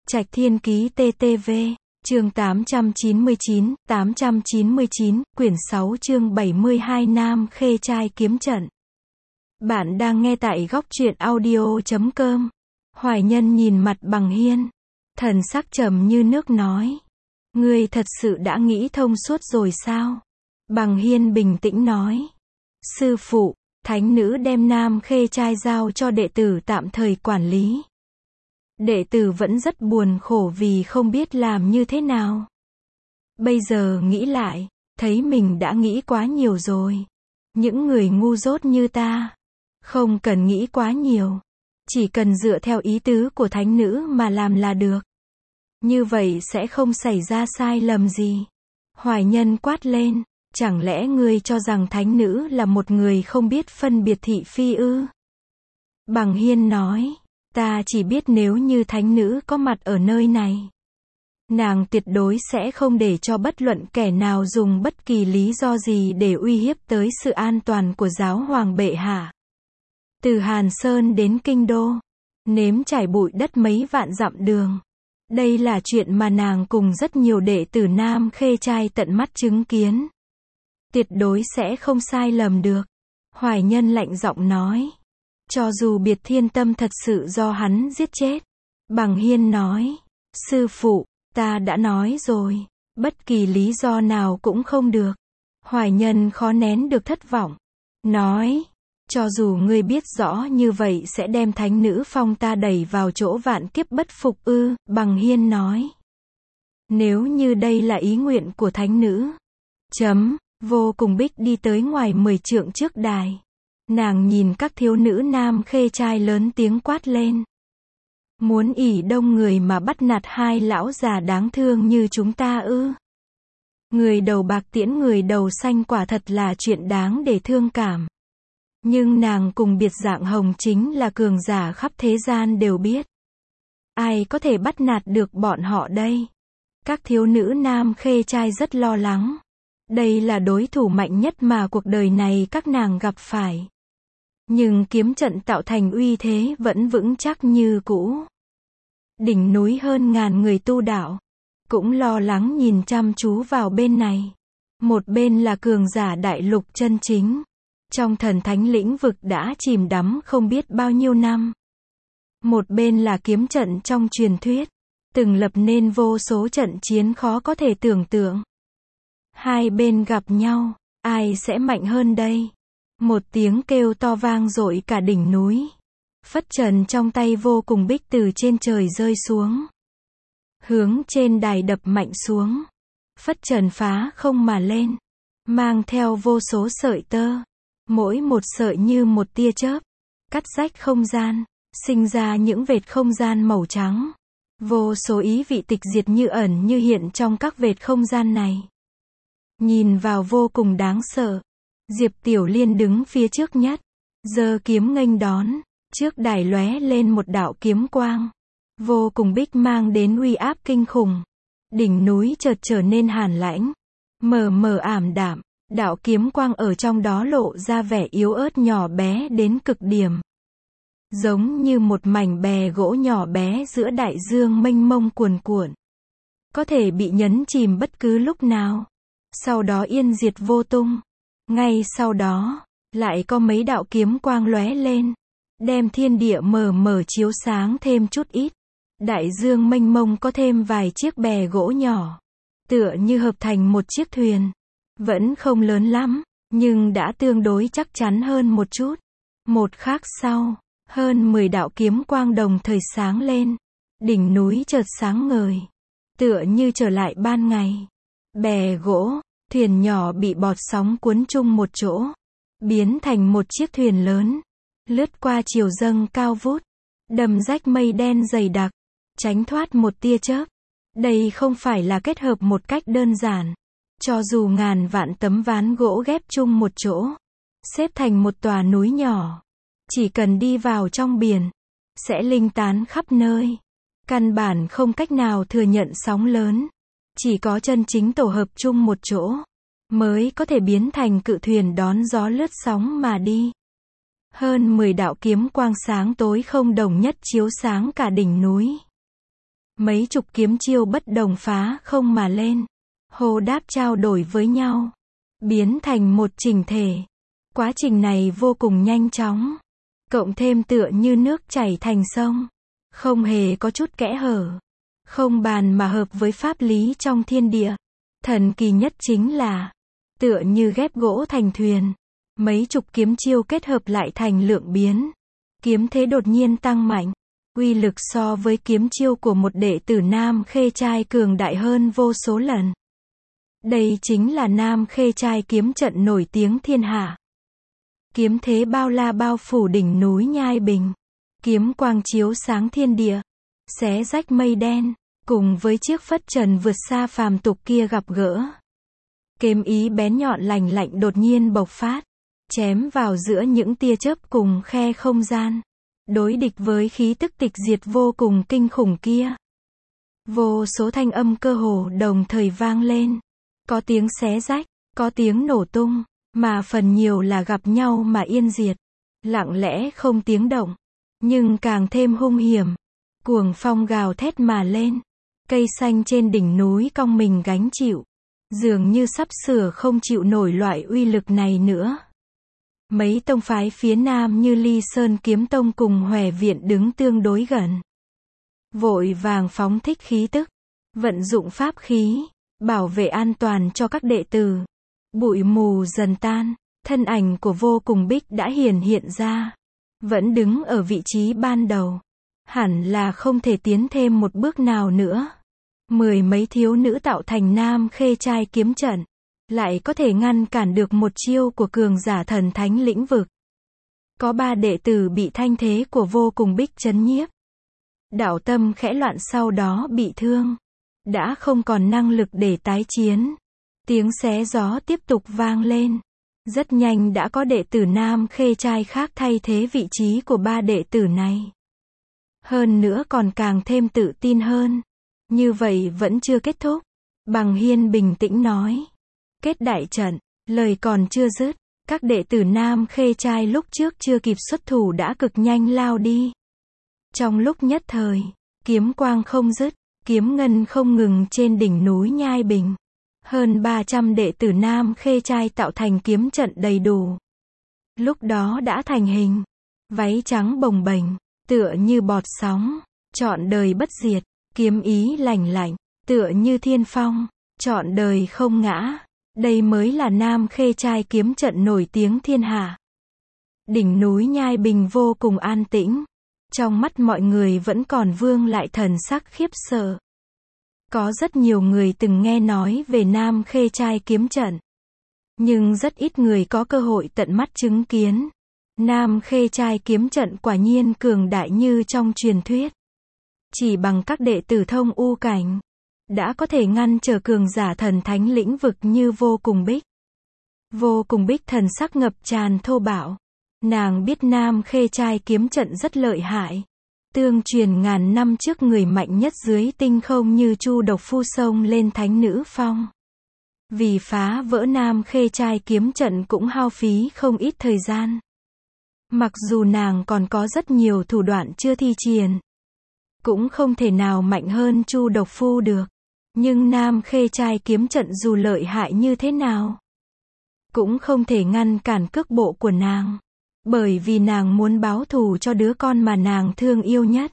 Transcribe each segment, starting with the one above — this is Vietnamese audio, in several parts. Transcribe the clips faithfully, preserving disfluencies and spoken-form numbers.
Trạch Thiên Ký tê tê vê, chương tám trăm chín mươi chín, tám trăm chín mươi chín, quyển sáu chương bảy mươi hai Nam Khê Trai kiếm trận. Bạn đang nghe tại góc truyện audio chấm com. Hoài Nhân nhìn mặt Bằng Hiên, thần sắc trầm như nước nói: Ngươi thật sự đã nghĩ thông suốt rồi sao? Bằng Hiên bình tĩnh nói: Sư phụ, thánh nữ đem Nam Khê Trai giao cho đệ tử tạm thời quản lý. Đệ tử vẫn rất buồn khổ vì không biết làm như thế nào. Bây giờ nghĩ lại, thấy mình đã nghĩ quá nhiều rồi. Những người ngu dốt như ta, không cần nghĩ quá nhiều. Chỉ cần dựa theo ý tứ của thánh nữ mà làm là được. Như vậy sẽ không xảy ra sai lầm gì. Hoài Nhân quát lên: Chẳng lẽ ngươi cho rằng thánh nữ là một người không biết phân biệt thị phi ư? Bằng Hiên nói: Ta chỉ biết nếu như thánh nữ có mặt ở nơi này, nàng tuyệt đối sẽ không để cho bất luận kẻ nào dùng bất kỳ lý do gì để uy hiếp tới sự an toàn của giáo hoàng bệ hạ. Từ Hàn Sơn đến Kinh Đô, nếm trải bụi đất mấy vạn dặm đường. Đây là chuyện mà nàng cùng rất nhiều đệ tử Nam Khê Trai tận mắt chứng kiến. Tuyệt đối sẽ không sai lầm được. Hoài Nhân lạnh giọng nói: Cho dù Biệt Thiên Tâm thật sự do hắn giết chết. Bằng Hiên nói: Sư phụ, ta đã nói rồi, bất kỳ lý do nào cũng không được. Hoài Nhân khó nén được thất vọng, nói: Cho dù ngươi biết rõ như vậy sẽ đem thánh nữ phong ta đẩy vào chỗ vạn kiếp bất phục ư? Bằng Hiên nói: Nếu như đây là ý nguyện của thánh nữ. Chấm. Vô Cùng Bích đi tới ngoài mười trượng trước đài. Nàng nhìn các thiếu nữ Nam Khê Trai lớn tiếng quát lên: Muốn ỷ đông người mà bắt nạt hai lão già đáng thương như chúng ta ư? Người đầu bạc tiễn người đầu xanh quả thật là chuyện đáng để thương cảm. Nhưng nàng cùng biệt dạng hồng chính là cường giả khắp thế gian đều biết. Ai có thể bắt nạt được bọn họ đây? Các thiếu nữ Nam Khê Trai rất lo lắng. Đây là đối thủ mạnh nhất mà cuộc đời này các nàng gặp phải. Nhưng kiếm trận tạo thành uy thế vẫn vững chắc như cũ. Đỉnh núi hơn ngàn người tu đạo cũng lo lắng nhìn chăm chú vào bên này. Một bên là cường giả đại lục chân chính, trong thần thánh lĩnh vực đã chìm đắm không biết bao nhiêu năm. Một bên là kiếm trận trong truyền thuyết, từng lập nên vô số trận chiến khó có thể tưởng tượng. Hai bên gặp nhau, ai sẽ mạnh hơn đây? Một tiếng kêu to vang dội cả đỉnh núi. Phất trần trong tay Vô Cùng Bích từ trên trời rơi xuống, hướng trên đài đập mạnh xuống. Phất trần phá không mà lên, mang theo vô số sợi tơ, mỗi một sợi như một tia chớp, cắt rách không gian, sinh ra những vệt không gian màu trắng. Vô số ý vị tịch diệt như ẩn như hiện trong các vệt không gian này. Nhìn vào vô cùng đáng sợ. Diệp Tiểu Liên đứng phía trước nhất, giơ kiếm nghênh đón. Trước đài lóe lên một đạo kiếm quang. Vô Cùng Bích mang đến uy áp kinh khủng. Đỉnh núi chợt trở nên hàn lãnh, mờ mờ ảm đạm. Đạo kiếm quang ở trong đó lộ ra vẻ yếu ớt nhỏ bé đến cực điểm. Giống như một mảnh bè gỗ nhỏ bé giữa đại dương mênh mông cuồn cuộn, có thể bị nhấn chìm bất cứ lúc nào, sau đó yên diệt vô tung. Ngay sau đó, lại có mấy đạo kiếm quang lóe lên, đem thiên địa mờ mờ chiếu sáng thêm chút ít. Đại dương mênh mông có thêm vài chiếc bè gỗ nhỏ, tựa như hợp thành một chiếc thuyền. Vẫn không lớn lắm, nhưng đã tương đối chắc chắn hơn một chút. Một khắc sau, hơn mười đạo kiếm quang đồng thời sáng lên. Đỉnh núi chợt sáng ngời, tựa như trở lại ban ngày. Bè gỗ, thuyền nhỏ bị bọt sóng cuốn chung một chỗ, biến thành một chiếc thuyền lớn, lướt qua chiều dâng cao vút, đầm rách mây đen dày đặc, tránh thoát một tia chớp. Đây không phải là kết hợp một cách đơn giản. Cho dù ngàn vạn tấm ván gỗ ghép chung một chỗ, xếp thành một tòa núi nhỏ, chỉ cần đi vào trong biển, sẽ linh tán khắp nơi. Căn bản không cách nào thừa nhận sóng lớn. Chỉ có chân chính tổ hợp chung một chỗ, mới có thể biến thành cự thuyền đón gió lướt sóng mà đi. Hơn mười đạo kiếm quang sáng tối không đồng nhất chiếu sáng cả đỉnh núi. Mấy chục kiếm chiêu bất đồng phá không mà lên. Hô đáp trao đổi với nhau. Biến thành một chỉnh thể. Quá trình này vô cùng nhanh chóng. Cộng thêm tựa như nước chảy thành sông. Không hề có chút kẽ hở. Không bàn mà hợp với pháp lý trong thiên địa. Thần kỳ nhất chính là, tựa như ghép gỗ thành thuyền. Mấy chục kiếm chiêu kết hợp lại thành lượng biến. Kiếm thế đột nhiên tăng mạnh. Uy lực so với kiếm chiêu của một đệ tử Nam Khê Trai cường đại hơn vô số lần. Đây chính là Nam Khê Trai kiếm trận nổi tiếng thiên hạ. Kiếm thế bao la bao phủ đỉnh núi Nhai Bình. Kiếm quang chiếu sáng thiên địa. Xé rách mây đen. Cùng với chiếc phất trần vượt xa phàm tục kia gặp gỡ. Kiếm ý bén nhọn lành lạnh đột nhiên bộc phát. Chém vào giữa những tia chớp cùng khe không gian. Đối địch với khí tức tịch diệt vô cùng kinh khủng kia. Vô số thanh âm cơ hồ đồng thời vang lên. Có tiếng xé rách, có tiếng nổ tung, mà phần nhiều là gặp nhau mà yên diệt. Lặng lẽ không tiếng động, nhưng càng thêm hung hiểm. Cuồng phong gào thét mà lên. Cây xanh trên đỉnh núi cong mình gánh chịu. Dường như sắp sửa không chịu nổi loại uy lực này nữa. Mấy tông phái phía nam như Ly Sơn Kiếm Tông cùng Hòe Viện đứng tương đối gần. Vội vàng phóng thích khí tức. Vận dụng pháp khí. Bảo vệ an toàn cho các đệ tử. Bụi mù dần tan. Thân ảnh của Vô Cùng Bích đã hiển hiện ra. Vẫn đứng ở vị trí ban đầu. Hẳn là không thể tiến thêm một bước nào nữa. Mười mấy thiếu nữ tạo thành Nam Khê Trai kiếm trận. Lại có thể ngăn cản được một chiêu của cường giả thần thánh lĩnh vực. Có ba đệ tử bị thanh thế của Vô Cùng Bích chấn nhiếp. Đạo tâm khẽ loạn sau đó bị thương. Đã không còn năng lực để tái chiến. Tiếng xé gió tiếp tục vang lên. Rất nhanh đã có đệ tử Nam Khê Trai khác thay thế vị trí của ba đệ tử này. Hơn nữa còn càng thêm tự tin hơn. Như vậy vẫn chưa kết thúc. Bằng Hiên bình tĩnh nói. Kết đại trận, lời còn chưa dứt. Các đệ tử Nam Khê Trai lúc trước chưa kịp xuất thủ đã cực nhanh lao đi. Trong lúc nhất thời, kiếm quang không dứt, kiếm ngân không ngừng trên đỉnh núi Nhai Bình. Hơn ba trăm đệ tử Nam Khê Trai tạo thành kiếm trận đầy đủ. Lúc đó đã thành hình. Váy trắng bồng bềnh, tựa như bọt sóng. Trọn đời bất diệt, kiếm ý lành lạnh, tựa như thiên phong. Trọn đời không ngã. Đây mới là Nam Khê Trai kiếm trận nổi tiếng thiên hạ. Đỉnh núi Nhai Bình vô cùng an tĩnh. Trong mắt mọi người vẫn còn vương lại thần sắc khiếp sợ. Có rất nhiều người từng nghe nói về Nam Khê Trai kiếm trận. Nhưng rất ít người có cơ hội tận mắt chứng kiến. Nam Khê Trai kiếm trận quả nhiên cường đại như trong truyền thuyết. Chỉ bằng các đệ tử thông u cảnh. Đã có thể ngăn trở cường giả thần thánh lĩnh vực như Vô Cùng Bích. Vô Cùng Bích thần sắc ngập tràn thô bạo. Nàng biết Nam Khê Trai kiếm trận rất lợi hại. Tương truyền ngàn năm trước người mạnh nhất dưới tinh không như Chu Độc Phu xông lên thánh nữ phong. Vì phá vỡ Nam Khê Trai kiếm trận cũng hao phí không ít thời gian. Mặc dù nàng còn có rất nhiều thủ đoạn chưa thi triển. Cũng không thể nào mạnh hơn Chu Độc Phu được. Nhưng Nam Khê Trai kiếm trận dù lợi hại như thế nào, cũng không thể ngăn cản cước bộ của nàng. Bởi vì nàng muốn báo thù cho đứa con mà nàng thương yêu nhất.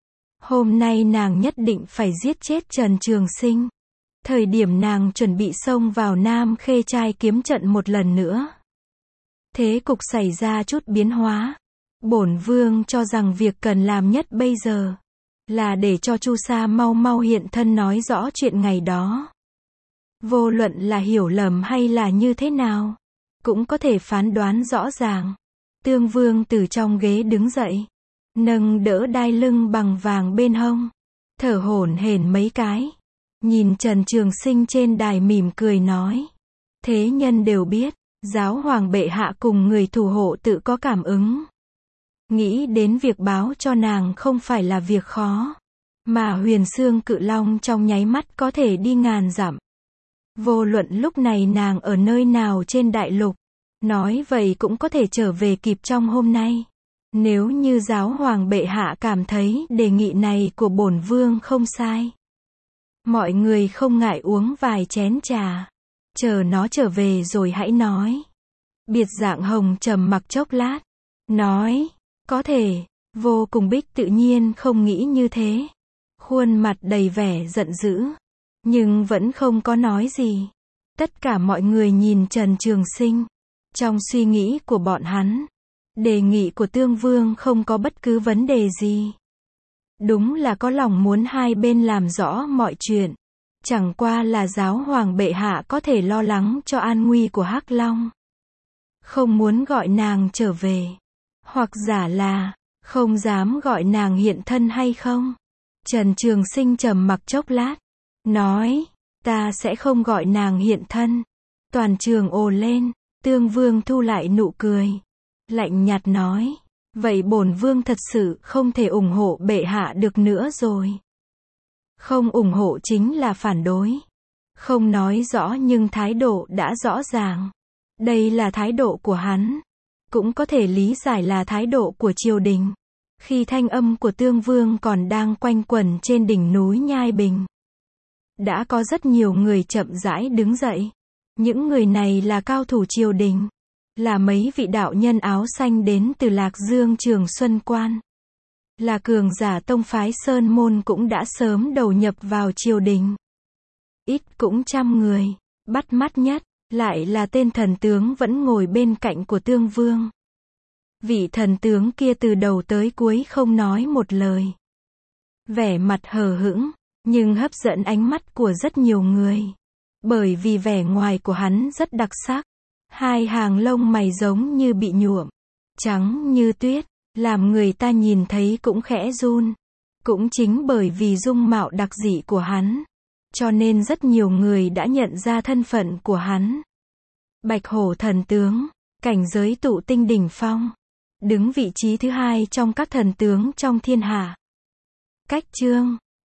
Hôm nay nàng nhất định phải giết chết Trần Trường Sinh. Thời điểm nàng chuẩn bị xông vào Nam Khê Trai kiếm trận một lần nữa. Thế cục xảy ra chút biến hóa. Bổn vương cho rằng việc cần làm nhất bây giờ là để cho Chu Sa mau mau hiện thân nói rõ chuyện ngày đó. Vô luận là hiểu lầm hay là như thế nào, cũng có thể phán đoán rõ ràng. Tương Vương từ trong ghế đứng dậy, nâng đỡ đai lưng bằng vàng bên hông, thở hổn hển mấy cái, nhìn Trần Trường Sinh trên đài mỉm cười nói: thế nhân đều biết, giáo hoàng bệ hạ cùng người thủ hộ tự có cảm ứng. Nghĩ đến việc báo cho nàng không phải là việc khó, mà Huyền Xương Cự Long trong nháy mắt có thể đi ngàn dặm. Vô luận lúc này nàng ở nơi nào trên đại lục, nói vậy cũng có thể trở về kịp trong hôm nay. Nếu như giáo hoàng bệ hạ cảm thấy đề nghị này của bổn vương không sai, mọi người không ngại uống vài chén trà, chờ nó trở về rồi hãy nói. Biệt Dạng Hồng trầm mặc chốc lát, nói, có thể, vô cùng Bích tự nhiên không nghĩ như thế. Khuôn mặt đầy vẻ giận dữ, nhưng vẫn không có nói gì. Tất cả mọi người nhìn Trần Trường Sinh. Trong suy nghĩ của bọn hắn, đề nghị của Tương Vương không có bất cứ vấn đề gì. Đúng là có lòng muốn hai bên làm rõ mọi chuyện. Chẳng qua là giáo hoàng bệ hạ có thể lo lắng cho an nguy của Hắc Long, không muốn gọi nàng trở về. Hoặc giả là, không dám gọi nàng hiện thân hay không? Trần Trường Sinh trầm mặc chốc lát, nói, ta sẽ không gọi nàng hiện thân. Toàn trường ồ lên, Tương Vương thu lại nụ cười, lạnh nhạt nói, vậy bổn vương thật sự không thể ủng hộ bệ hạ được nữa rồi. Không ủng hộ chính là phản đối. Không nói rõ nhưng thái độ đã rõ ràng. Đây là thái độ của hắn. Cũng có thể lý giải là thái độ của triều đình. Khi thanh âm của Tương Vương còn đang quanh quẩn trên đỉnh núi Nhai Bình, đã có rất nhiều người chậm rãi đứng dậy. Những người này là cao thủ triều đình, là mấy vị đạo nhân áo xanh đến từ Lạc Dương Trường Xuân Quan, là cường giả tông phái Sơn Môn cũng đã sớm đầu nhập vào triều đình. Ít cũng trăm người, bắt mắt nhất, lại là tên thần tướng vẫn ngồi bên cạnh của Tương Vương. Vị thần tướng kia từ đầu tới cuối không nói một lời. Vẻ mặt hờ hững, nhưng hấp dẫn ánh mắt của rất nhiều người. Bởi vì vẻ ngoài của hắn rất đặc sắc. Hai hàng lông mày giống như bị nhuộm, trắng như tuyết, làm người ta nhìn thấy cũng khẽ run. Cũng chính bởi vì dung mạo đặc dị của hắn, cho nên rất nhiều người đã nhận ra thân phận của hắn. Bạch Hổ thần tướng, cảnh giới tụ tinh đỉnh phong, đứng vị trí thứ hai trong các thần tướng trong thiên hạ. Cách chương